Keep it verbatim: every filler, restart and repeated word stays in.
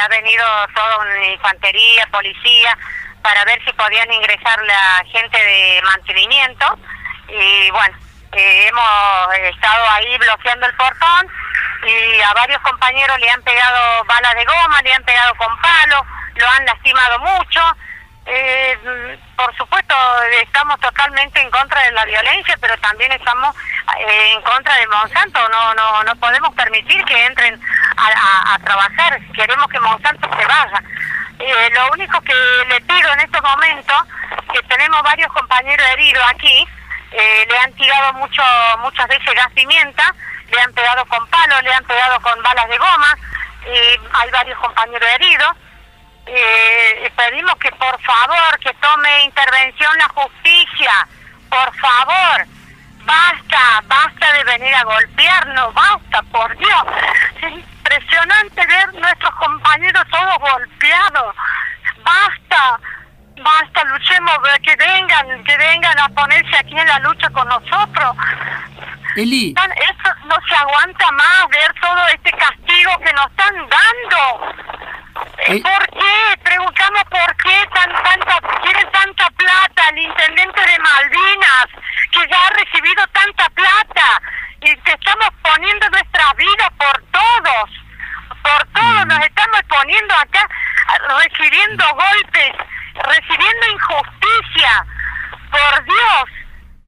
ha venido toda una infantería, policía, para ver si podían ingresar la gente de mantenimiento. Y bueno, eh, hemos estado ahí bloqueando el portón y a varios compañeros le han pegado balas de goma, le han pegado con palos, lo han lastimado mucho. Eh, por supuesto, estamos totalmente en contra de la violencia, pero también estamos eh, en contra de Monsanto. No no no podemos permitir que entren a, a, a trabajar. Queremos que Monsanto se vaya. Eh, lo único que le pido en estos momentos, que tenemos varios compañeros heridos aquí, eh, le han tirado mucho muchas veces gas pimienta, le han pegado con palos, le han pegado con balas de goma, y hay varios compañeros heridos. Eh, pedimos que por favor que tome intervención la justicia, por favor, basta, basta de venir a golpearnos, basta, por Dios. Es impresionante ver nuestros compañeros todos golpeados, basta, basta, luchemos, que vengan, que vengan a ponerse aquí en la lucha con nosotros. Eli. Esto no se aguanta más, ver todo este castigo que nos están dando. Eh. ¿Por qué? Preguntamos por qué tan, tanta, quieren tanta plata el intendente de Malvinas, que ya ha recibido tanta plata, y que estamos poniendo nuestra vida por todos, por todos, nos estamos poniendo acá, recibiendo golpes, recibiendo injusticia. Por Dios,